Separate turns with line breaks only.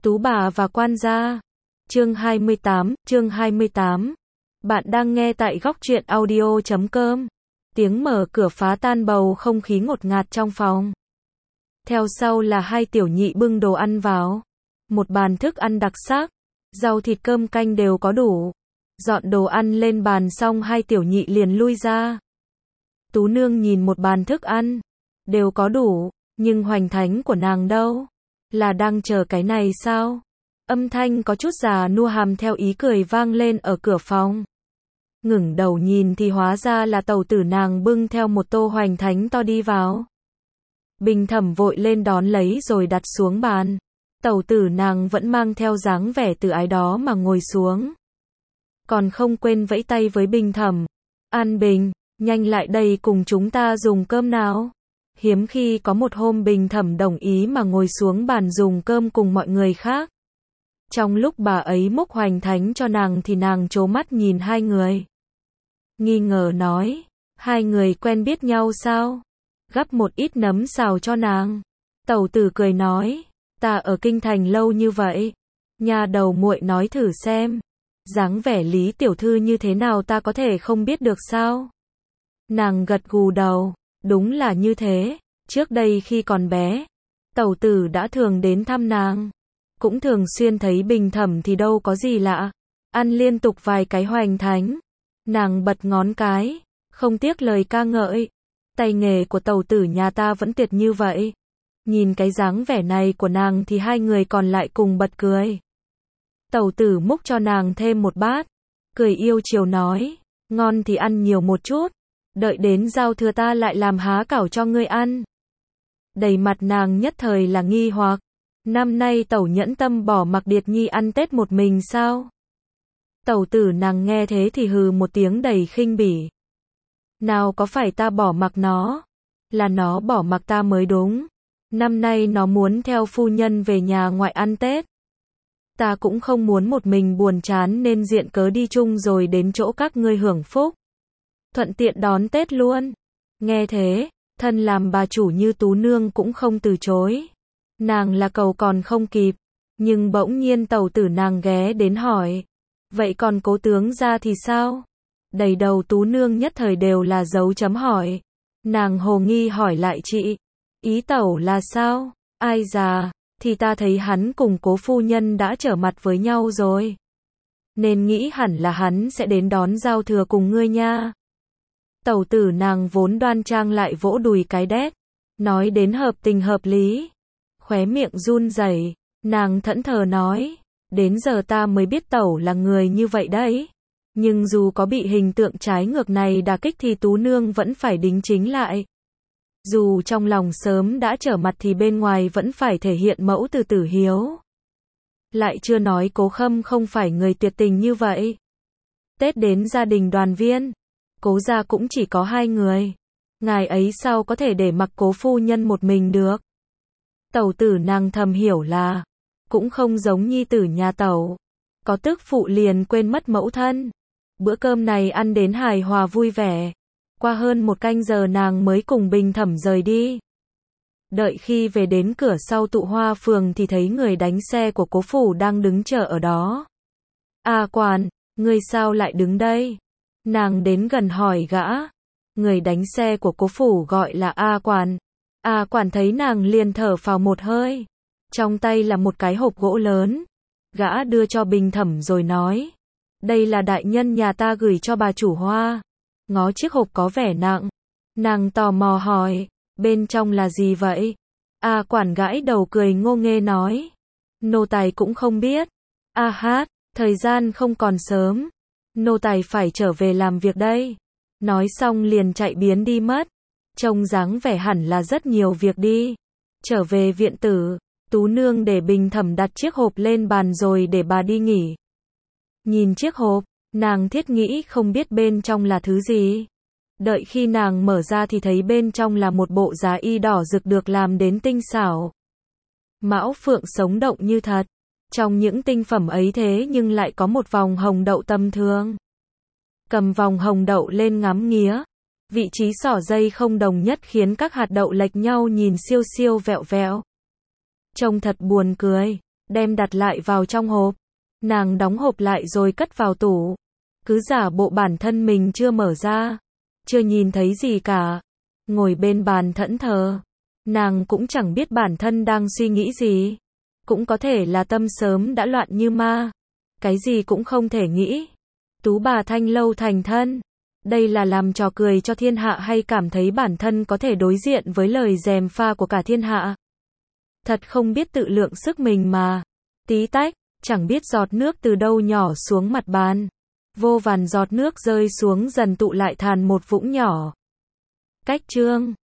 Tú bà và quan gia. Chương 28. Bạn đang nghe tại góc truyện audio.com. Tiếng mở cửa phá tan bầu không khí ngột ngạt trong phòng. Theo sau là hai tiểu nhị bưng đồ ăn vào. Một bàn thức ăn đặc sắc, rau thịt cơm canh đều có đủ. Dọn đồ ăn lên bàn xong hai tiểu nhị liền lui ra. Tú nương nhìn một bàn thức ăn, đều có đủ, nhưng hoành thánh của nàng đâu? Là đang chờ cái này sao? Âm thanh có chút già nua hàm theo ý cười vang lên ở cửa phòng. Ngẩng đầu nhìn thì hóa ra là tẩu tử nàng bưng theo một tô hoành thánh to đi vào. Bình Thẩm vội lên đón lấy rồi đặt xuống bàn. Tẩu tử nàng vẫn mang theo dáng vẻ từ ái đó mà ngồi xuống. Còn không quên vẫy tay với Bình Thẩm. An Bình, nhanh lại đây cùng chúng ta dùng cơm nào. Hiếm khi có một hôm Bình Thẩm đồng ý mà ngồi xuống bàn dùng cơm cùng mọi người khác. Trong lúc bà ấy múc hoành thánh cho nàng thì nàng trố mắt nhìn hai người. Nghi ngờ nói, hai người quen biết nhau sao? Gắp một ít nấm xào cho nàng. Tẩu tử cười nói, ta ở kinh thành lâu như vậy, nhà đầu muội nói thử xem, dáng vẻ Lý tiểu thư như thế nào ta có thể không biết được sao? Nàng gật gù đầu, đúng là như thế, trước đây khi còn bé, tẩu tử đã thường đến thăm nàng, cũng thường xuyên thấy Bình Thẩm thì đâu có gì lạ, ăn liên tục vài cái hoành thánh, nàng bật ngón cái, không tiếc lời ca ngợi, tay nghề của tẩu tử nhà ta vẫn tuyệt như vậy. Nhìn cái dáng vẻ này của nàng thì hai người còn lại cùng bật cười. Tẩu tử múc cho nàng thêm một bát, cười yêu chiều nói, ngon thì ăn nhiều một chút, đợi đến giao thừa ta lại làm há cảo cho ngươi ăn. Đầy mặt nàng nhất thời là nghi hoặc, năm nay tẩu nhẫn tâm bỏ mặc Điệt Nhi ăn Tết một mình sao? Tẩu tử nàng nghe thế thì hừ một tiếng đầy khinh bỉ. Nào có phải ta bỏ mặc nó, là nó bỏ mặc ta mới đúng. Năm nay nó muốn theo phu nhân về nhà ngoại ăn Tết. Ta cũng không muốn một mình buồn chán nên diện cớ đi chung rồi đến chỗ các ngươi hưởng phúc. Thuận tiện đón Tết luôn. Nghe thế, thân làm bà chủ như Tú nương cũng không từ chối. Nàng là cầu còn không kịp, nhưng bỗng nhiên tẩu tử nàng ghé đến hỏi, vậy còn cố tướng gia thì sao? Đầy đầu Tú nương nhất thời đều là dấu chấm hỏi. Nàng hồ nghi hỏi lại chị, ý tẩu là sao? Ai già, thì ta thấy hắn cùng cố phu nhân đã trở mặt với nhau rồi, nên nghĩ hẳn là hắn sẽ đến đón giao thừa cùng ngươi nha. Tẩu tử nàng vốn đoan trang lại vỗ đùi cái đét, nói đến hợp tình hợp lý, khóe miệng run rẩy, nàng thẫn thờ nói, đến giờ ta mới biết tẩu là người như vậy đấy. Nhưng dù có bị hình tượng trái ngược này đả kích thì Tú nương vẫn phải đính chính lại. Dù trong lòng sớm đã trở mặt thì bên ngoài vẫn phải thể hiện mẫu từ tử hiếu. Lại chưa nói Cố Khâm không phải người tuyệt tình như vậy. Tết đến gia đình đoàn viên, Cố gia cũng chỉ có hai người. Ngài ấy sao có thể để mặc Cố phu nhân một mình được? Tẩu tử nàng thầm hiểu là, cũng không giống nhi tử nhà tẩu. Có tức phụ liền quên mất mẫu thân. Bữa cơm này ăn đến hài hòa vui vẻ. Qua hơn một canh giờ nàng mới cùng Bình Thẩm rời đi. Đợi khi về đến cửa sau Tụ Hoa phường thì thấy người đánh xe của Cố phủ đang đứng chờ ở đó. A Quản, ngươi sao lại đứng đây? Nàng đến gần hỏi gã. Người đánh xe của Cố phủ gọi là A Quản. A Quản thấy nàng liền thở phào một hơi. Trong tay là một cái hộp gỗ lớn. Gã đưa cho Bình Thẩm rồi nói, đây là đại nhân nhà ta gửi cho bà chủ Hoa. Ngó chiếc hộp có vẻ nặng. Nàng tò mò hỏi, bên trong là gì vậy? A Quản gãi đầu cười ngô nghê nói, nô tài cũng không biết. A hát, thời gian không còn sớm, nô tài phải trở về làm việc đây. Nói xong liền chạy biến đi mất. Trông dáng vẻ hẳn là rất nhiều việc đi. Trở về viện tử, Tú nương để Bình Thẩm đặt chiếc hộp lên bàn rồi để bà đi nghỉ. Nhìn chiếc hộp, nàng thiết nghĩ không biết bên trong là thứ gì. Đợi khi nàng mở ra thì thấy bên trong là một bộ giá y đỏ rực được làm đến tinh xảo. Mão phượng sống động như thật. Trong những tinh phẩm ấy thế nhưng lại có một vòng hồng đậu tầm thường. Cầm vòng hồng đậu lên ngắm nghía. Vị trí xỏ dây không đồng nhất khiến các hạt đậu lệch nhau nhìn siêu siêu vẹo vẹo. Trông thật buồn cười. đem đặt lại vào trong hộp. Nàng đóng hộp lại rồi cất vào tủ. Cứ giả bộ bản thân mình chưa mở ra. Chưa nhìn thấy gì cả. Ngồi bên bàn thẫn thờ. Nàng cũng chẳng biết bản thân đang suy nghĩ gì. Cũng có thể là tâm sớm đã loạn như ma. Cái gì cũng không thể nghĩ. Tú bà Thanh Lâu thành thân. Đây là làm trò cười cho thiên hạ hay cảm thấy bản thân có thể đối diện với lời gièm pha của cả thiên hạ. Thật không biết tự lượng sức mình mà. Tí tách, chẳng biết giọt nước từ đâu nhỏ xuống mặt bàn. Vô vàn giọt nước rơi xuống dần tụ lại thành một vũng nhỏ. Cách chương